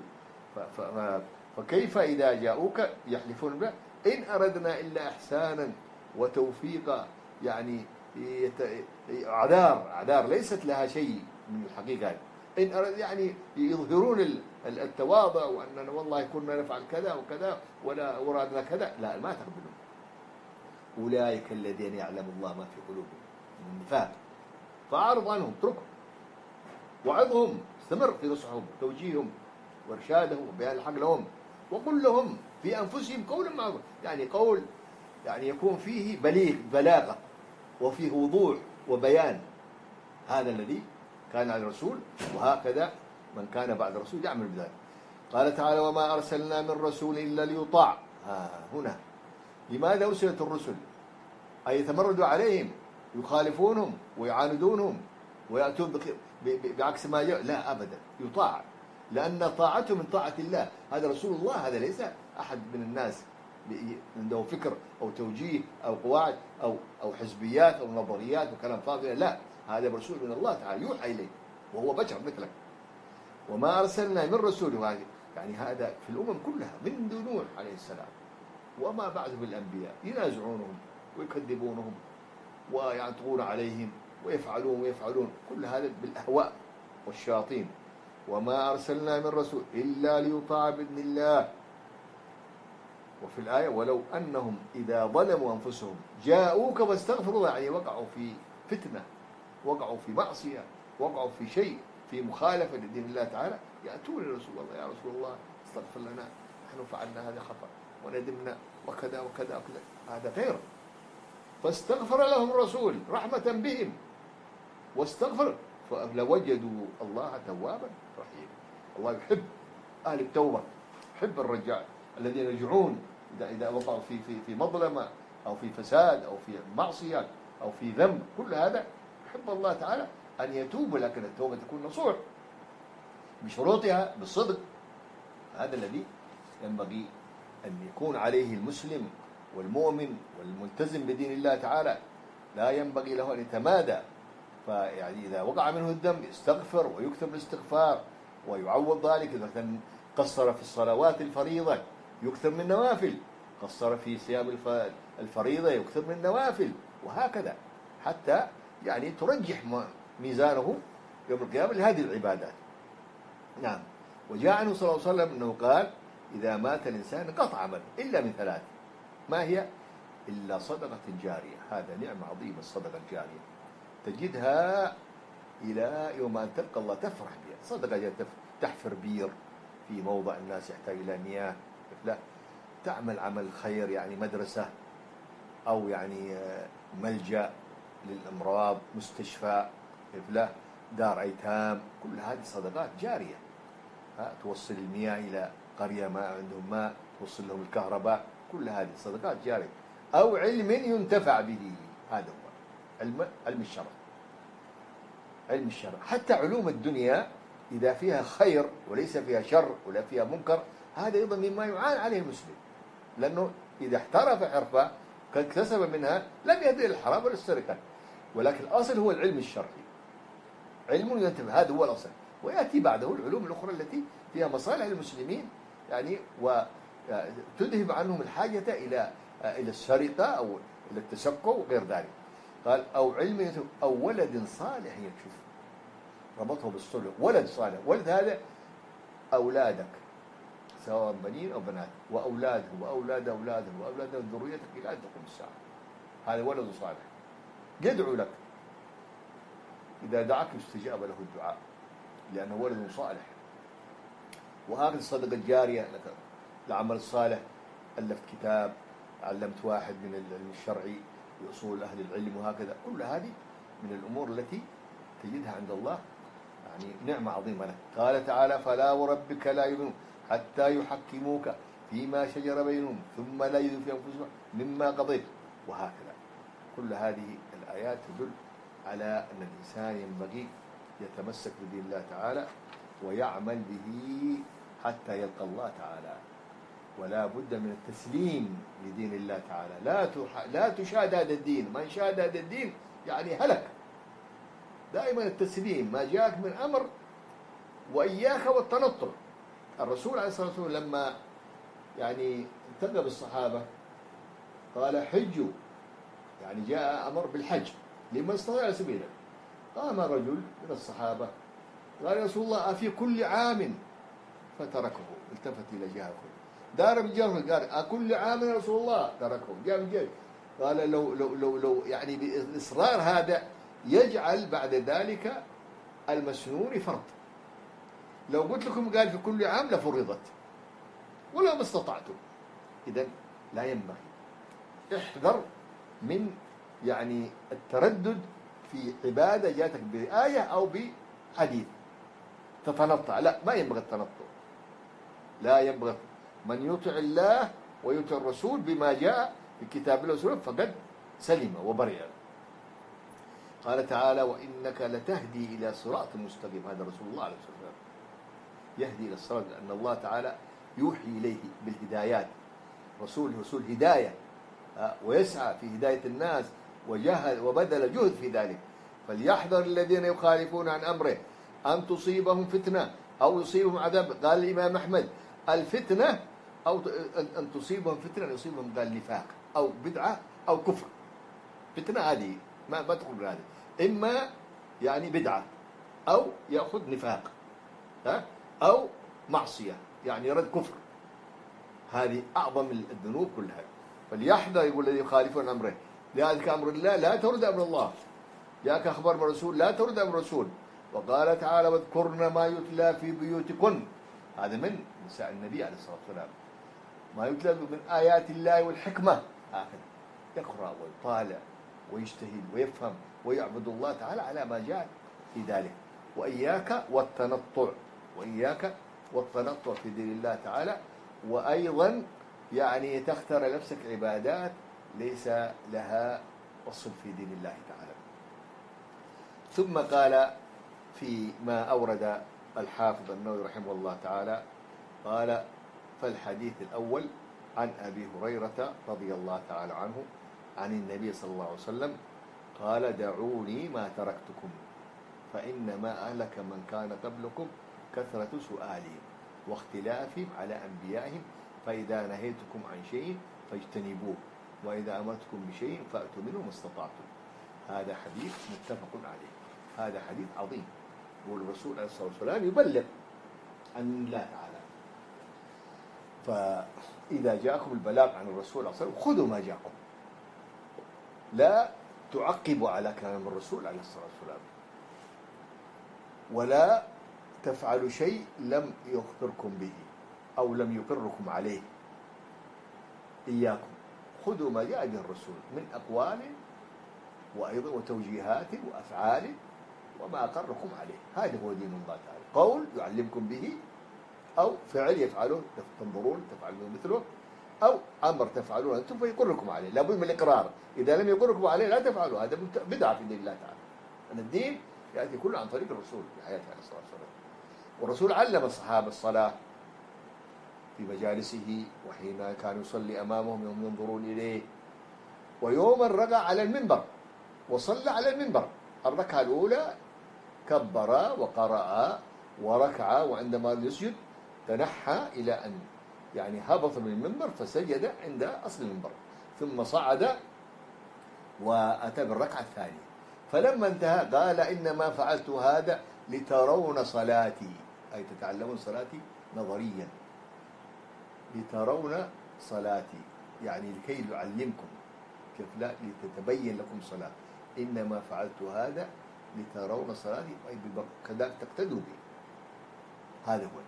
فكيف إذا جاءوك يحلفون بالله إن أردنا إلا إحسانا وتوفيقا، يعني أعذار أعذار ليست لها شيء من الحقيقة. إن أرد يعني يظهرون التواضع وأننا والله كنا نفعل كذا وكذا ولا أرادنا كذا، لا، ما تقبلون. أولئك الذين يعلم الله ما في قلوبهم من النفاق فأعرض عنهم، اتركهم، وعظهم، استمر في نصحهم توجيههم وإرشادهم وبيان الحق لهم، وقل لهم في أنفسهم قولا معروفا، يعني قول يعني يكون فيه بليغ بلاغة وفيه وضوح وبيان. هذا الذي كان على الرسول، وهكذا من كان بعد الرسول يعمل بذلك. قال تعالى وما أرسلنا من رسول إلا ليطاع. ها هنا لماذا أرسلت الرسل؟ أي يتمردوا عليهم، يخالفونهم ويعاندونهم ويأتون بعكس ما جاء، لا أبدا، يطاع، لأن طاعته من طاعة الله. هذا رسول الله، هذا ليس أحد من الناس عنده فكر أو توجيه أو قواعد أو أو حزبيات أو نظريات وكلام فاضي، لا، هذا رسول من الله تعالى يوحى إليه وهو بشر مثلك. وما أرسلنا من رسول، يعني هذا في الأمم كلها منذ نوح عليه السلام وما بعده بالأنبياء ينازعونهم ويكذبونهم ويعتقون عليهم ويفعلون ويفعلون كل هذا بالأهواء والشياطين. وما أرسلنا من رسول إلا ليطاع بإذن الله. وفي الآية ولو أنهم إذا ظلموا أنفسهم جاءوك واستغفروا الله، يعني وقعوا في فتنة، وقعوا في معصية، وقعوا في شيء في مخالفة لدين الله تعالى يأتون لرسول الله: يا رسول الله استغفر لنا، نحن فعلنا هذا خطأ وندمنا وكذا وكذا وكذا. هذا غير. فاستغفر لهم الرسول رحمة بهم واستغفر فلوجدوا الله توابا رحيما. الله يحب أهل التوبة، يحب الرجاع الذين يرجعون إذا إذا وقعوا في في في مظلمة أو في فساد أو في معصية أو في ذنب. كل هذا يحب الله تعالى أن يتوب، لكن التوبة تكون نصوح بشروطها بالصدق. هذا الذي ينبغي أن يكون عليه المسلم والمؤمن والملتزم بدين الله تعالى. لا ينبغي له أن يتمادى، فيعني إذا وقع منه الدم يستغفر ويكثر الاستغفار ويعوض ذلك. إذا قصر في الصلوات الفريضة يكثر من النوافل، قصر في صيام الفريضة يكثر من النوافل، وهكذا حتى يعني ترجح ميزانه يوم القيامة لهذه العبادات. نعم. وجاء عنه صلى الله عليه وسلم أنه قال: إذا مات الإنسان انقطع عمله إلا من ثلاث. ما هي؟ إلا صدقة جارية. هذا نعمة عظيمة الصدقة الجارية، تجدها إلى يوم أن تلقى الله تفرح بها. صدقة تحفر بير في موضع الناس يحتاج إلى مياه، لا تعمل عمل خير، يعني مدرسة أو يعني ملجأ للأمراض، مستشفى، لا دار أيتام، كل هذه صدقات جارية. توصل المياه إلى قرية ما عندهم ماء، توصل لهم الكهرباء، كل هذه صدقات جارية. أو علم ينتفع به، هذا هو علم علم الشرع. علم الشرع حتى علوم الدنيا إذا فيها خير وليس فيها شر ولا فيها منكر، هذا أيضا مما يعان عليه المسلم، لأنه إذا احترف حرفة قد اكتسب منها لم يهدي إلى الحرام ولا السرقة، ولكن الأصل هو العلم الشرعي، علم ينتفع، هذا هو الأصل. ويأتي بعده العلوم الأخرى التي فيها مصالح المسلمين، يعني وتذهب عنهم الحاجة إلى إلى السرقة أو إلى التسكع وغير ذلك. قال: أو علم أو ولد صالح يكشف، ربطه بالصلح. ولد صالح، ولد هذا أولادك سواء بنين أو بنات، وأولادهم وأولاد أولادهم وأولاد ذريتك إلى أن تقوم الساعة. هذا ولد صالح يدعو لك، إذا دعاك يستجاب له الدعاء لأنه ولد صالح. وهذه الصدقة الجارية لك، العمل الصالح، ألفت كتاب، علمت واحد من العلم الشرعي بأصول أهل العلم، وهكذا. كل هذه من الأمور التي تجدها عند الله يعني نعمة عظيمة لك. قال تعالى: فلا وربك لا يؤمنون حتى يحكموك فيما شجر بينهم ثم لا يجدوا في أنفسهم مما قضيت، وهكذا. كل هذه الآيات تدل على أن الإنسان ينبغي يتمسك بدين الله تعالى ويعمل به حتى يلقى الله تعالى، ولا بد من التسليم لدين الله تعالى. لا لا تشاد هذا الدين، من شاد هذا الدين يعني هلك. دائما التسليم، ما جاءك من أمر، وإياك والتنطع. الرسول عليه الصلاة والسلام لما يعني التقى بالصحابة قال: حجوا، يعني جاء أمر بالحج لمن استطاع سبيلا. قام رجل من الصحابة قال: يا رسول الله أفي كل عام؟ فتركه، التفت إلى جهة دار بالجهل، قال: أكل عام يا رسول الله؟ تركه، جاء بالجهل. قال: لو لو لو لو يعني بالإصرار هذا يجعل بعد ذلك المسنون فرض. لو قلت لكم قال في كل عام لفرضت ولا ما استطعتم. إذن لا ينبغي، احذر من يعني التردد في عبادة جاتك بآية أو بحديث تتنطع. لا، ما ينبغي التنطع، لا ينبغي. من يطع الله ويطع الرسول بما جاء في كتاب الله والسنة فقد سلم وبرئ. قال تعالى: وإنك لتهدي إلى صراط مستقيم. هذا رسول الله عليه الصلاة والسلام يهدي إلى الصراط، لأن الله تعالى يوحي إليه بالهدايات. رسول رسول هداية، ويسعى في هداية الناس وجهد وبذل جهد في ذلك. فليحذر الذين يخالفون عن أمره أن تصيبهم فتنة أو يصيبهم عذاب. قال الإمام أحمد: الفتنة أو أن تصيبهم فتنة يصيبهم قال نفاق أو بدعة أو كفر. فتنة هذه ما ما تقول هذه، إما يعني بدعة أو يأخذ نفاق، ها، أو معصية يعني يرد كفر. هذه أعظم الذنوب كلها. فليحذر يقول الذي يخالفون عن أمره، لذلك أمر الله لا ترد أمر الله، جاءك أخبار من الرسول لا ترد أمر الرسول، وقال تعالى واذكرن ما يتلى في بيوتكن، هذا من نساء النبي عليه الصلاة والسلام، ما يتلى من آيات الله والحكمة، هكذا يقرأ ويطالع ويجتهد ويفهم ويعبد الله تعالى على ما جاء في ذلك. وإياك والتنطع، وإياك والتنطع في دين الله تعالى، وأيضا يعني تختار لنفسك عبادات ليس لها أصل في دين الله تعالى. ثم قال فيما أورد الحافظ النووي رحمه الله تعالى، قال فالحديث الأول عن أبي هريرة رضي الله تعالى عنه عن النبي صلى الله عليه وسلم قال دعوني ما تركتكم فإنما أهلك من كان قبلكم كثرة سؤالهم واختلافهم على أنبيائهم، فإذا نهيتكم عن شيء فاجتنبوه وإذا أمرتكم بشيء فأتوا منه ما استطعتم. هذا حديث متفق عليه، هذا حديث عظيم، والرسول عليه الصلاة والسلام يبلغ عن الله تعالى. فإذا جاءكم البلاغ عن الرسول عليه الصلاة والسلام خذوا ما جاءكم، لا تعقبوا على كلام الرسول عليه الصلاة والسلام، ولا تفعلوا شيء لم يخبركم به أو لم يقركم عليه. إياكم خذوا ما جاء به الرسول من أقوال وأيضا وتوجيهات وأفعال وما أقركم عليه، هذا هو دين الله تعالى، قول يعلمكم به أو فعل يفعله تنظرون تفعلون مثله، أو أمر تفعلون أنتم فيقركم عليه، لابد من الإقرار، إذا لم يقركم عليه لا تفعلوا، هذا بدعة في دين الله تعالى. أن الدين يأتي كله عن طريق الرسول في حياته عليه الصلاة والسلام. والرسول علم الصحابة الصلاة في مجالسه وحين كان يصلي أمامهم يوم ينظرون إليه، ويوما رقع على المنبر وصلى على المنبر، الركعة الأولى كبر وقرأ وركع، وعندما يسجد تنحى إلى أن يعني هبط من المنبر فسجد عند أصل المنبر، ثم صعد وأتى بالركعة الثانية، فلما انتهى قال إنما فعلت هذا لترون صلاتي، أي تتعلمون صلاتي نظريا، لترون صلاتي يعني لكي يعلمكم كيف لا لتتبين لكم صلاة، إنما فعلت هذا لترون صلاتي أي كذلك تقتدوا بي، هذا هو.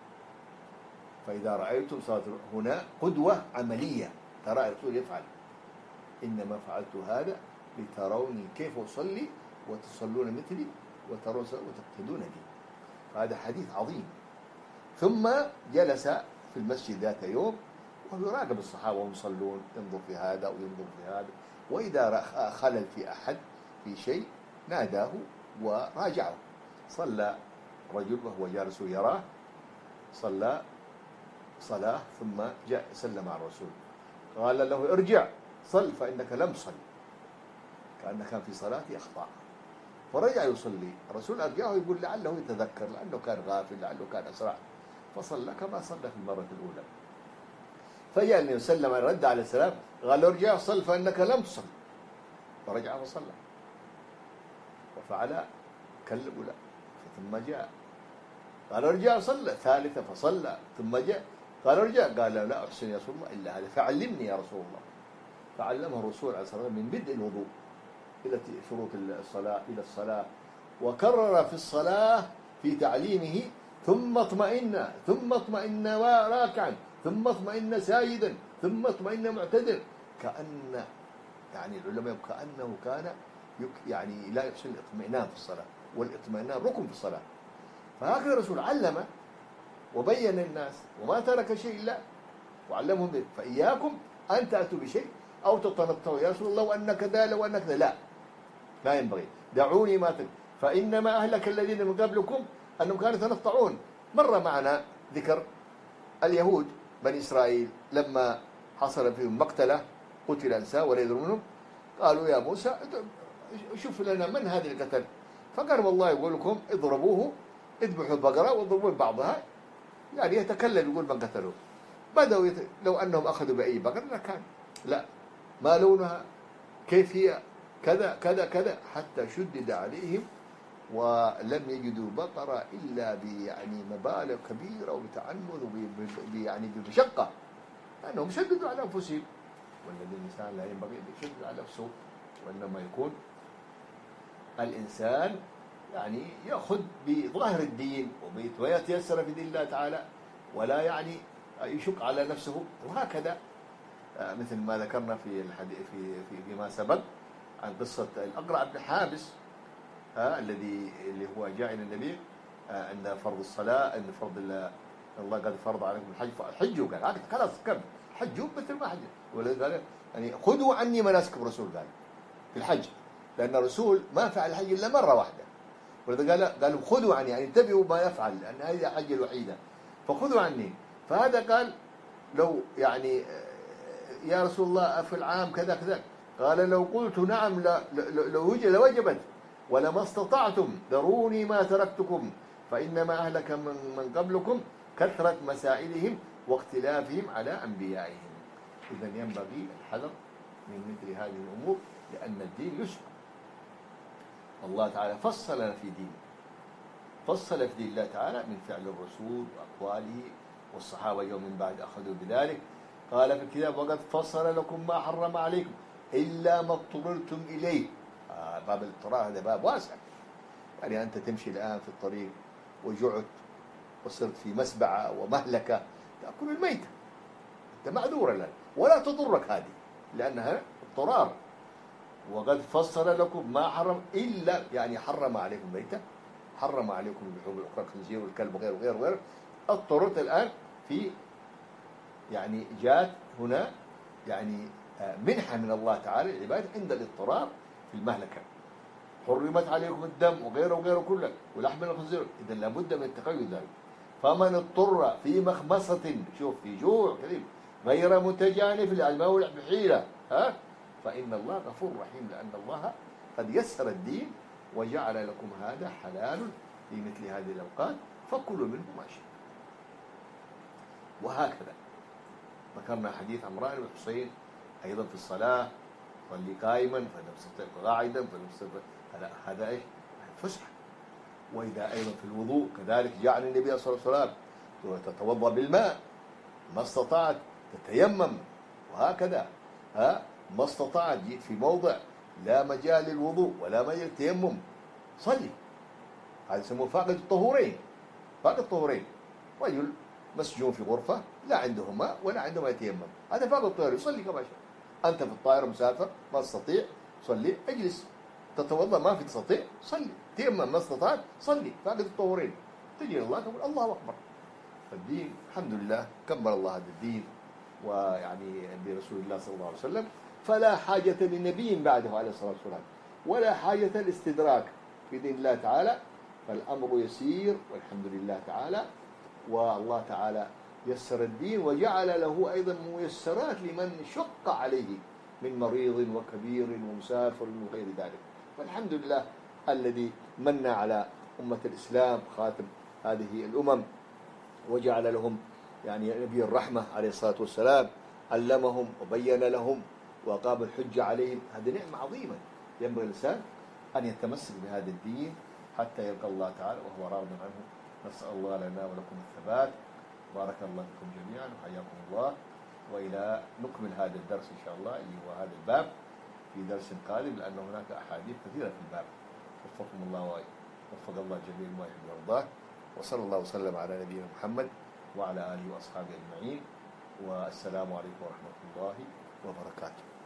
فإذا رأيتم صلاة هنا قدوة عملية، ترى الرسول يفعل، إنما فعلت هذا لتروني كيف أصلي وتصلون مثلي وترون وتقتدون بي، فهذا حديث عظيم. ثم جلس في المسجد ذات يوم ويراقب الصحابة وهم يصلون، ينظر في هذا وينظر في هذا، وإذا رأى خلل في أحد في شيء ناداه وراجعه. صلى رجل وهو جالس يراه، صلى صلاة ثم جاء سلم على الرسول، قال له ارجع صل فإنك لم تصل، كأنه كان في صلاة أخطأ، فرجع يصلي. الرسول أرجعه يقول لعله يتذكر، لعله كان غافل، لعله كان أسرع، فصلى كما صلى في المرة الأولى. فجاء النبي صلى الله عليه وسلم رد على السلام قال له ارجع صل فإنك لم تصل، فرجع وصلى وفعل كالأولى. ثم جاء قال ارجع صلى ثالثة فصلى، ثم جاء قال ارجع قال لا أحسن يا رسول الله إلا هذا، فعلمني يا رسول الله، فعلمه الرسول عليه الصلاة والسلام من بدء الوضوء إلى شروط الصلاة إلى الصلاة، وكرر في الصلاة في تعليمه ثم اطمئن ثم اطمئن راكعا ثم اطمئن ساجدا ثم اطمئن معتدل، كأن يعني العلماء كأنه كان يعني لا يحسن الاطمئنان في الصلاة، والاطمئنان ركن في الصلاة. فهكذا الرسول علم وبين للناس وما ترك شيء إلا وعلمهم به. فإياكم أن تأتوا بشيء أو تتنطعوا يا رسول الله وأن كذا لو أن كذا، لا لا ينبغي، دعوني ما ترك فإنما أهلك الذين من قبلكم أنهم كانوا يتنطعون. مر معنا ذكر اليهود بني إسرائيل لما حصل فيهم مقتلة قتل إنسان ولا يدرون منهم، قالوا يا موسى شوف لنا من هذا القتل، فقال والله يقول لكم اضربوه، اذبحوا البقرة واضربوا بعضها، يعني يتكلم يقول من قتلوه. بدأوا يت... لو أنهم أخذوا بأي بقرة لكان لا ما لونها كيف هي كذا كذا كذا، حتى شدد عليهم ولم يجدوا بقرة إلا يعني مبالغ كبيرة وبتعنت ويعني بمشقة، لأنهم شددوا على أنفسهم، والذي الإنسان لا ينبغي أن يشدد على نفسه، وإنما يكون الإنسان يعني يأخذ بظاهر الدين ويتيسر في دين الله تعالى، ولا يعني يشق على نفسه. وهكذا مثل ما ذكرنا في الحديث في في فيما سبق عن قصة الأقرع بن حابس، ها الذي اللي هو جاء إلى النبي عند فرض الصلاة، أن فرض الله قد فرض عليكم الحج فحجوا، قال خلاص كم حجوا مثل ما حج. ولذلك قال يعني خذوا عني مناسك الرسول، قال في الحج، لأن الرسول ما فعل الحج إلا مرة واحدة، ولذلك قال قالوا خذوا عني يعني انتبهوا ما يفعل، لأن هذه الحج الوحيدة فخذوا عني. فهذا قال لو يعني يا رسول الله في العام كذا كذا، قال لو قلت نعم لو لوجبت ولما استطعتم ذروني ما تركتكم فإنما أهلك من, من قبلكم كثرة مسائلهم واختلافهم على أنبيائهم. إذا ينبغي الحذر من مثل هذه الأمور، لأن الدين يسر. الله تعالى فصل لنا في دين، فصل في دين الله تعالى من فعل الرسول وأقواله، والصحابة يوم من بعد أخذوا بذلك. قال في الكتاب وقد فصل لكم ما حرم عليكم إلا ما اضطررتم إليه. آه باب الاضطرار هذا باب واسع، يعني أنت تمشي الآن في الطريق وجعت وصرت في مسبعة ومهلكة تأكل الميتة، أنت معذور الآن ولا تضرك هذه لأنها اضطرار. وقد فصل لكم ما حرم إلا يعني حرم عليكم ميتة، حرم عليكم اللحوم الأخرى الخنزير والكلب وغير وغير وغير. اضطررت الآن في يعني جاءت هنا يعني منحة من الله تعالى للعباد عند الاضطرار في المهلكة. حرمت عليكم الدم وغيره وغيره كله ولحم الخنزير، إذا لابد من التقيد ذلك. فمن اضطر في مخمصة، شوف في جوع كريم غير متجانف للمولع بحيلة، ها فإن الله غفور رحيم، لأن الله قد يسر الدين وجعل لكم هذا حلال في مثل هذه الأوقات فكلوا منه ما شئتم. وهكذا ذكرنا حديث عمران بن حسين أيضا في الصلاة، صلي قائما فلم تستطع قاعدا فلم تستطع، هذا ايش؟ فسحة. وإذا أيضا في الوضوء كذلك جعل النبي صلى الله عليه وسلم تتوضأ بالماء، ما استطعت تتيمم، وهكذا ها ما استطعت جيت في موضع لا مجال للوضوء ولا مجال للتيمم صلي. هذا يسموه فاقد الطهورين. فاقد الطهورين رجل مسجون في غرفة لا عنده ماء ولا عنده ما يتيمم، هذا فاقد الطهورين يصلي كما شاء. أنت في الطائرة مسافر ما تستطيع صلي، اجلس. تتوضأ ما في تستطيع صلي، تيمم ما استطعت صلي، فاقد الطهورين. تجي الله تقول الله أكبر. فالدين الحمد لله كمل الله هذا الدين، ويعني برسول الله صلى الله عليه وسلم، فلا حاجة لنبي بعده عليه الصلاة والسلام، ولا حاجة الاستدراك في دين الله تعالى. فالأمر يسير والحمد لله تعالى، والله تعالى يسر الدين وجعل له أيضا ميسرات لمن شق عليه من مريض وكبير ومسافر وغير ذلك. والحمد لله الذي من على أمة الإسلام خاتم هذه الأمم وجعل لهم يعني نبي الرحمة عليه الصلاة والسلام، علمهم وبين لهم وأقام الحجة عليهم. هذه نعمة عظيمة ينبغي الإنسان أن يتمسك بهذا الدين حتى يلقى الله تعالى وهو راض عنه. نسأل الله لنا ولكم الثبات. بارك الله فيكم جميعا وحياكم الله، وإلى نكمل هذا الدرس إن شاء الله اللي هو هذا الباب في درس قادم، لأن هناك أحاديث كثيرة في الباب. وفقكم الله ووفق الله الجميع ما يحب ويرضاه، وصلى الله وسلم على نبينا محمد وعلى آله وأصحابه أجمعين، والسلام عليكم ورحمة الله وبركاته.